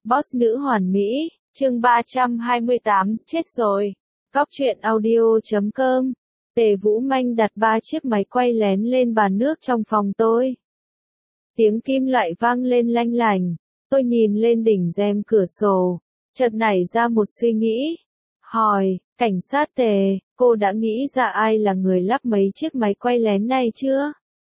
Boss nữ hoàn mỹ, chương 328, chết rồi. Góc truyện audio.com. Tề Vũ Manh đặt 3 chiếc máy quay lén lên bàn nước trong phòng tôi. Tiếng kim loại vang lên lanh lành. Tôi nhìn lên đỉnh rèm cửa sổ, chợt nảy ra một suy nghĩ. Hỏi, cảnh sát Tề, cô đã nghĩ ra ai là người lắp mấy chiếc máy quay lén này chưa?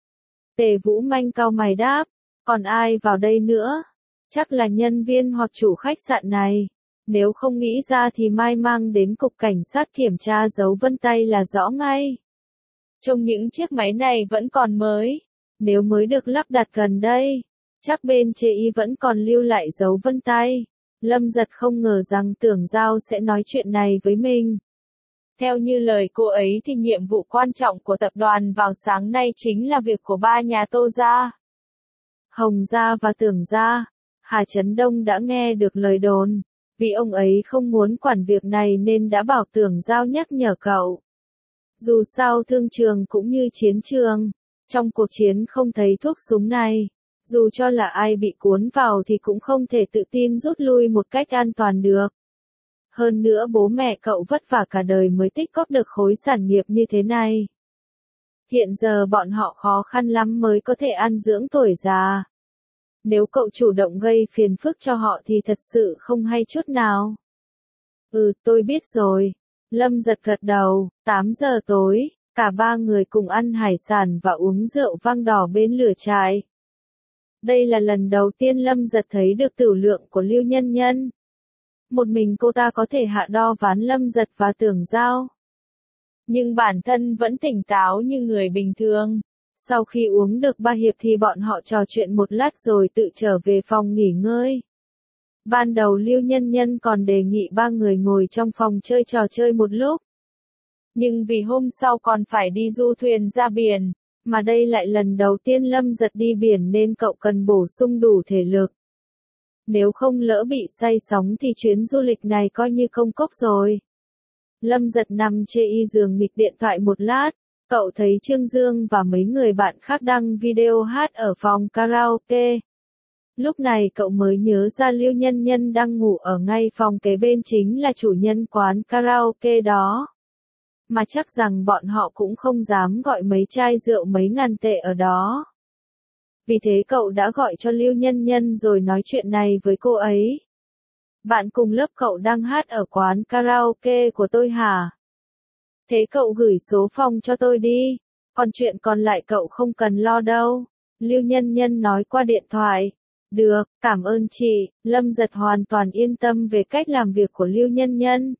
Tề Vũ Manh cau mày đáp, còn ai vào đây nữa? Chắc là nhân viên hoặc chủ khách sạn này. Nếu không nghĩ ra thì mai mang đến cục cảnh sát kiểm tra dấu vân tay là rõ ngay. Trông những chiếc máy này vẫn còn mới. Nếu mới được lắp đặt gần đây, chắc bên chế y vẫn còn lưu lại dấu vân tay. Lâm Giật không ngờ rằng Tưởng Giao sẽ nói chuyện này với mình. Theo như lời cô ấy thì nhiệm vụ quan trọng của tập đoàn vào sáng nay chính là việc của ba nhà Tô gia. Hồng gia và Tưởng gia. Hà Chấn Đông đã nghe được lời đồn. Vì ông ấy không muốn quản việc này nên đã bảo Tưởng Giao nhắc nhở cậu. Dù sao thương trường cũng như chiến trường. Trong cuộc chiến không thấy thuốc súng này. Dù cho là ai bị cuốn vào thì cũng không thể tự tin rút lui một cách an toàn được. Hơn nữa bố mẹ cậu vất vả cả đời mới tích góp được khối sản nghiệp như thế này. Hiện giờ bọn họ khó khăn lắm mới có thể ăn dưỡng tuổi già. Nếu cậu chủ động gây phiền phức cho họ thì thật sự không hay chút nào. Tôi biết rồi. Lâm Giật gật đầu. 8 giờ tối, cả ba người cùng ăn hải sản và uống rượu vang đỏ bên lửa trại. Đây là lần đầu tiên Lâm Giật thấy được tửu lượng của Lưu Nhân Nhân. Một mình cô ta có thể hạ đo ván Lâm Giật và Tưởng Giao. Nhưng bản thân vẫn tỉnh táo như người bình thường. Sau khi uống được 3 hiệp thì bọn họ trò chuyện một lát rồi tự trở về phòng nghỉ ngơi. Ban đầu Lưu Nhân Nhân còn đề nghị ba người ngồi trong phòng chơi trò chơi một lúc. Nhưng vì hôm sau còn phải đi du thuyền ra biển, mà đây lại lần đầu tiên Lâm Giật đi biển nên cậu cần bổ sung đủ thể lực. Nếu không lỡ bị say sóng thì chuyến du lịch này coi như công cốc rồi. Lâm Giật nằm trên giường nghịch điện thoại một lát, cậu thấy Trương Dương và mấy người bạn khác đăng video hát ở phòng karaoke. Lúc này cậu mới nhớ ra Lưu Nhân Nhân đang ngủ ở ngay phòng kế bên chính là chủ nhân quán karaoke đó. Mà chắc rằng bọn họ cũng không dám gọi mấy chai rượu mấy ngàn tệ ở đó. Vì thế cậu đã gọi cho Lưu Nhân Nhân rồi nói chuyện này với cô ấy. Bạn cùng lớp cậu đang hát ở quán karaoke của tôi hả? Thế cậu gửi số phòng cho tôi đi, còn chuyện còn lại cậu không cần lo đâu. Lưu Nhân Nhân nói qua điện thoại. Được, cảm ơn chị. Lâm Giật hoàn toàn yên tâm về cách làm việc của Lưu Nhân Nhân.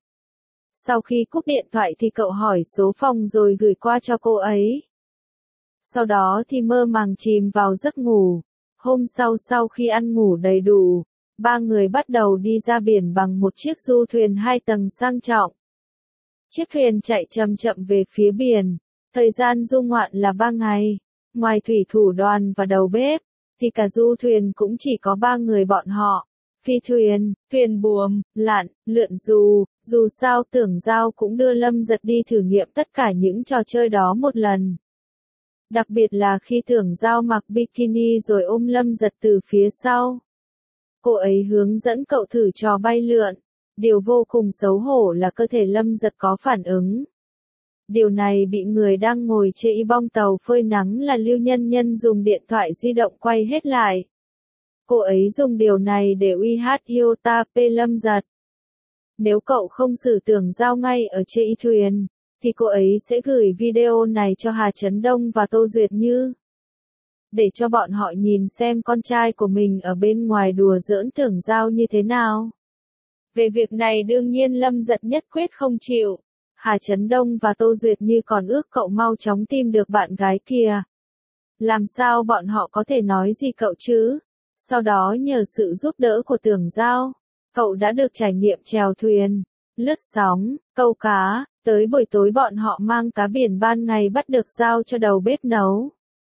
Sau khi cúp điện thoại thì cậu hỏi số phòng rồi gửi qua cho cô ấy. Sau đó thì mơ màng chìm vào giấc ngủ. Hôm sau khi ăn ngủ đầy đủ, ba người bắt đầu đi ra biển bằng một chiếc du thuyền 2 tầng sang trọng. Chiếc thuyền chạy chậm chậm về phía biển. Thời gian du ngoạn là 3 ngày. Ngoài thủy thủ đoàn và đầu bếp, thì cả du thuyền cũng chỉ có 3 người bọn họ. Phi thuyền, thuyền buồm, lặn, lượn dù. Dù sao Tưởng Giao cũng đưa Lâm Giật đi thử nghiệm tất cả những trò chơi đó một lần. Đặc biệt là khi Tưởng Giao mặc bikini rồi ôm Lâm Giật từ phía sau. Cô ấy hướng dẫn cậu thử trò bay lượn. Điều vô cùng xấu hổ là cơ thể Lâm Giật có phản ứng. Điều này bị người đang ngồi trên bong tàu phơi nắng là Lưu Nhân Nhân dùng điện thoại di động quay hết lại. Cô ấy dùng điều này để uy hát Iota P Lâm Giật. Nếu cậu không xử Tưởng Giao ngay ở trên thuyền, thì cô ấy sẽ gửi video này cho Hà Chấn Đông và Tô Duyệt Như. Để cho bọn họ nhìn xem con trai của mình ở bên ngoài đùa giỡn Tưởng Giao như thế nào. Về việc này đương nhiên Lâm Giật nhất quyết không chịu. Hà Chấn Đông và Tô Duyệt Như còn ước cậu mau chóng tìm được bạn gái kia. Làm sao bọn họ có thể nói gì cậu chứ? Sau đó nhờ sự giúp đỡ của Tưởng Giao, cậu đã được trải nghiệm chèo thuyền, lướt sóng, câu cá. Tới buổi tối bọn họ mang cá biển ban ngày bắt được giao cho đầu bếp nấu.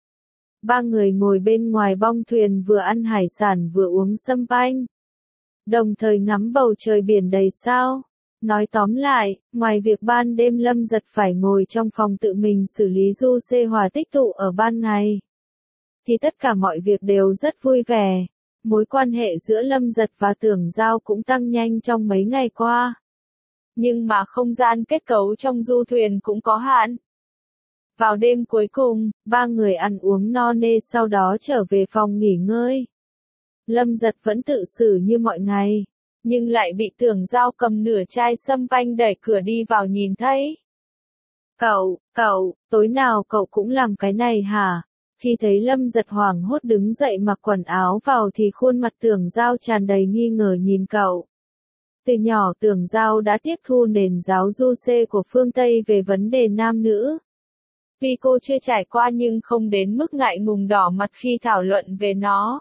Ba người ngồi bên ngoài bong thuyền vừa ăn hải sản vừa uống sâm panh. Đồng thời ngắm bầu trời biển đầy sao. Nói tóm lại, ngoài việc ban đêm Lâm Giật phải ngồi trong phòng tự mình xử lý du xê hòa tích tụ ở ban ngày, thì tất cả mọi việc đều rất vui vẻ. Mối quan hệ giữa Lâm Giật và Tưởng Giao cũng tăng nhanh trong mấy ngày qua. Nhưng mà không gian kết cấu trong du thuyền cũng có hạn. Vào đêm cuối cùng, ba người ăn uống no nê sau đó trở về phòng nghỉ ngơi. Lâm Giật vẫn tự xử như mọi ngày, nhưng lại bị Tưởng Giao cầm nửa chai sâm panh đẩy cửa đi vào nhìn thấy. Cậu, tối nào cậu cũng làm cái này hả? Khi thấy Lâm Giật hoảng hốt đứng dậy mặc quần áo vào thì khuôn mặt Tưởng Giao tràn đầy nghi ngờ nhìn cậu. Từ nhỏ Tưởng Giao đã tiếp thu nền giáo du xê của phương Tây về vấn đề nam nữ. Tuy cô chưa trải qua nhưng không đến mức ngại ngùng đỏ mặt khi thảo luận về nó.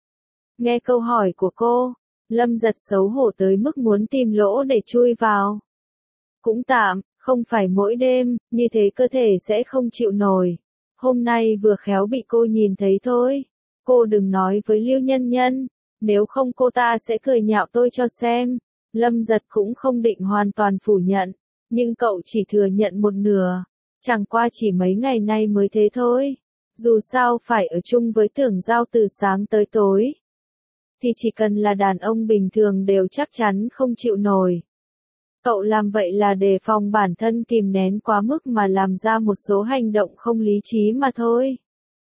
Nghe câu hỏi của cô, Lâm Giật xấu hổ tới mức muốn tìm lỗ để chui vào. Cũng tạm, không phải mỗi đêm, như thế cơ thể sẽ không chịu nổi. Hôm nay vừa khéo bị cô nhìn thấy thôi. Cô đừng nói với Lưu Nhân Nhân, nếu không cô ta sẽ cười nhạo tôi cho xem. Lâm Giật cũng không định hoàn toàn phủ nhận, nhưng cậu chỉ thừa nhận một nửa. Chẳng qua chỉ mấy ngày nay mới thế thôi. Dù sao phải ở chung với Tưởng Giao từ sáng tới tối, thì chỉ cần là đàn ông bình thường đều chắc chắn không chịu nổi. Cậu làm vậy là đề phòng bản thân kìm nén quá mức mà làm ra một số hành động không lý trí mà thôi.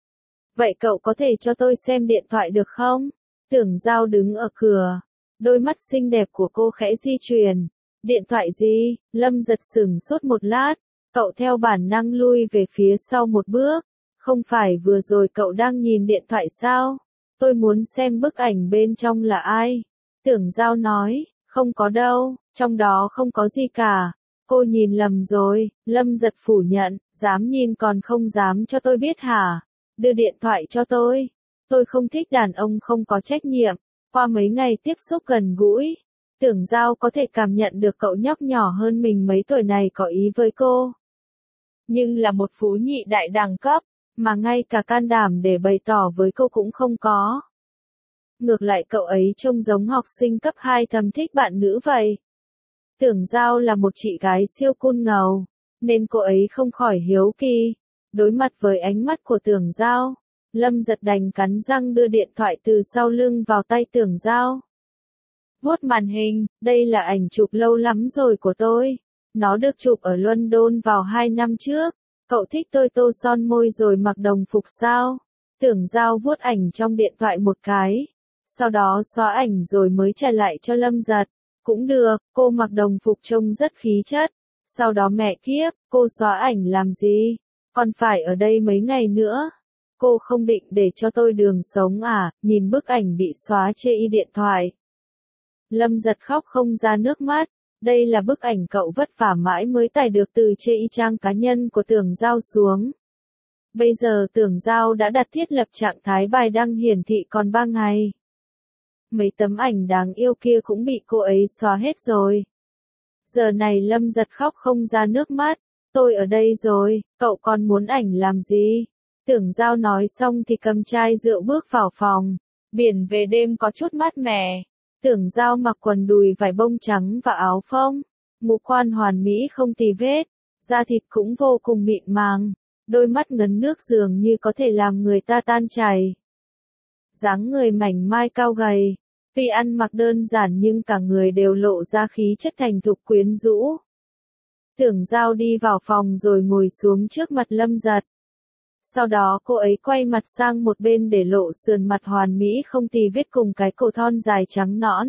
Vậy cậu có thể cho tôi xem điện thoại được không? Tưởng Giao đứng ở cửa. Đôi mắt xinh đẹp của cô khẽ di chuyển. Điện thoại gì? Lâm Giật sửng sốt một lát. Cậu theo bản năng lui về phía sau một bước. Không phải vừa rồi cậu đang nhìn điện thoại sao? Tôi muốn xem bức ảnh bên trong là ai? Tưởng Giao nói, không có đâu, trong đó không có gì cả. Cô nhìn lầm rồi. Lâm Giật phủ nhận, dám nhìn còn không dám cho tôi biết hả? Đưa điện thoại cho tôi. Tôi không thích đàn ông không có trách nhiệm. Qua mấy ngày tiếp xúc gần gũi, Tưởng Giao có thể cảm nhận được cậu nhóc nhỏ hơn mình mấy tuổi này có ý với cô. Nhưng là một phú nhị đại đẳng cấp, mà ngay cả can đảm để bày tỏ với cô cũng không có. Ngược lại cậu ấy trông giống học sinh cấp 2 thầm thích bạn nữ vậy. Tưởng Giao là một chị gái siêu cool ngầu, nên cô ấy không khỏi hiếu kỳ. Đối mặt với ánh mắt của Tưởng Giao, Lâm Giật đành cắn răng đưa điện thoại từ sau lưng vào tay Tưởng Giao. Vuốt màn hình, đây là ảnh chụp lâu lắm rồi của tôi. Nó được chụp ở London vào 2 năm trước. Cậu thích tôi tô son môi rồi mặc đồng phục sao? Tưởng Giao vuốt ảnh trong điện thoại một cái. Sau đó xóa ảnh rồi mới trả lại cho Lâm Giật. Cũng được, cô mặc đồng phục trông rất khí chất. Sau đó mẹ kiếp, cô xóa ảnh làm gì? Còn phải ở đây mấy ngày nữa. Cô không định để cho tôi đường sống à? Nhìn bức ảnh bị xóa chê y điện thoại. Lâm Giật khóc không ra nước mắt. Đây là bức ảnh cậu vất vả mãi mới tải được từ chê y trang cá nhân của Tưởng Giao xuống. Bây giờ Tưởng Giao đã đặt thiết lập trạng thái bài đăng hiển thị còn 3 ngày. Mấy tấm ảnh đáng yêu kia cũng bị cô ấy xóa hết rồi. Giờ này Lâm Giật khóc không ra nước mắt. Tôi ở đây rồi, cậu còn muốn ảnh làm gì? Tưởng Giao nói xong thì cầm chai rượu bước vào phòng. Biển về đêm có chút mát mẻ. Tưởng Giao mặc quần đùi vải bông trắng và áo phông. Ngũ quan hoàn mỹ không tì vết. Da thịt cũng vô cùng mịn màng. Đôi mắt ngấn nước dường như có thể làm người ta tan chảy. Dáng người mảnh mai cao gầy. Tuy ăn mặc đơn giản nhưng cả người đều lộ ra khí chất thành thục quyến rũ. Tưởng Giao đi vào phòng rồi ngồi xuống trước mặt Lâm Giật. Sau đó cô ấy quay mặt sang một bên để lộ sườn mặt hoàn mỹ không tì vết cùng cái cổ thon dài trắng nõn.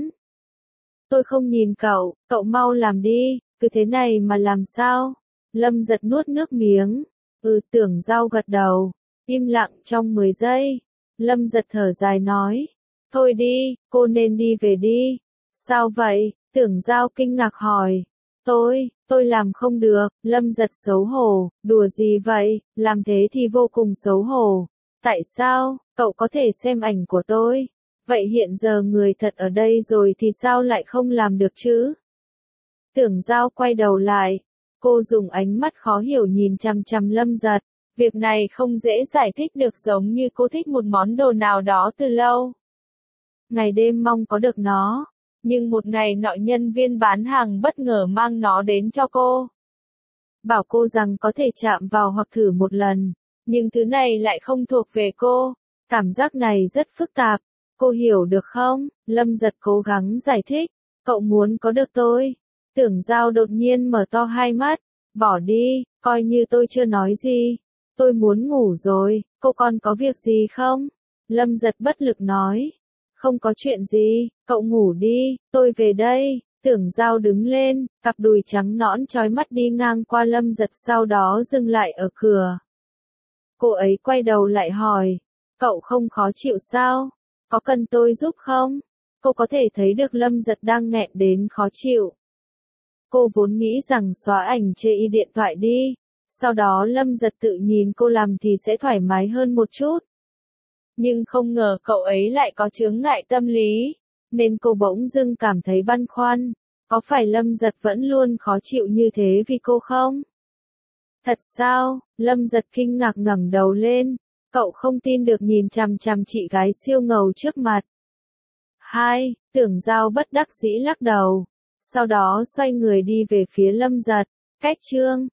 Tôi không nhìn cậu, cậu mau làm đi, cứ thế này mà làm sao? Lâm Giật nuốt nước miếng. Tưởng Giao gật đầu. Im lặng trong 10 giây. Lâm Giật thở dài nói. Thôi đi, cô nên đi về đi. Sao vậy? Tưởng Giao kinh ngạc hỏi. Tôi làm không được. Lâm Giật xấu hổ. Đùa gì vậy? Làm thế thì vô cùng xấu hổ. Tại sao? Cậu có thể xem ảnh của tôi. Vậy hiện giờ người thật ở đây rồi thì sao lại không làm được chứ? Tưởng Giao quay đầu lại. Cô dùng ánh mắt khó hiểu nhìn chằm chằm Lâm Giật. Việc này không dễ giải thích được, giống như cô thích một món đồ nào đó từ lâu. Ngày đêm mong có được nó. Nhưng một ngày nọ nhân viên bán hàng bất ngờ mang nó đến cho cô. Bảo cô rằng có thể chạm vào hoặc thử một lần. Nhưng thứ này lại không thuộc về cô. Cảm giác này rất phức tạp. Cô hiểu được không? Lâm Giật cố gắng giải thích. Cậu muốn có được tôi. Tưởng Giao đột nhiên mở to hai mắt. Bỏ đi, coi như tôi chưa nói gì. Tôi muốn ngủ rồi, cô còn có việc gì không? Lâm Giật bất lực nói. Không có chuyện gì, cậu ngủ đi, tôi về đây. Tưởng Giao đứng lên, cặp đùi trắng nõn chói mắt đi ngang qua Lâm Giật, sau đó dừng lại ở cửa. Cô ấy quay đầu lại hỏi, cậu không khó chịu sao? Có cần tôi giúp không? Cô có thể thấy được Lâm Giật đang nghẹn đến khó chịu. Cô vốn nghĩ rằng xóa ảnh chê y điện thoại đi, sau đó Lâm Giật tự nhìn cô làm thì sẽ thoải mái hơn một chút. Nhưng không ngờ cậu ấy lại có chướng ngại tâm lý, nên cô bỗng dưng cảm thấy băn khoăn. Có phải Lâm Giật vẫn luôn khó chịu như thế vì cô không? Thật sao? Lâm Giật kinh ngạc ngẩng đầu lên. Cậu không tin được nhìn chằm chằm chị gái siêu ngầu trước mặt. Tưởng Giao bất đắc dĩ lắc đầu. Sau đó xoay người đi về phía Lâm Giật. Cách chương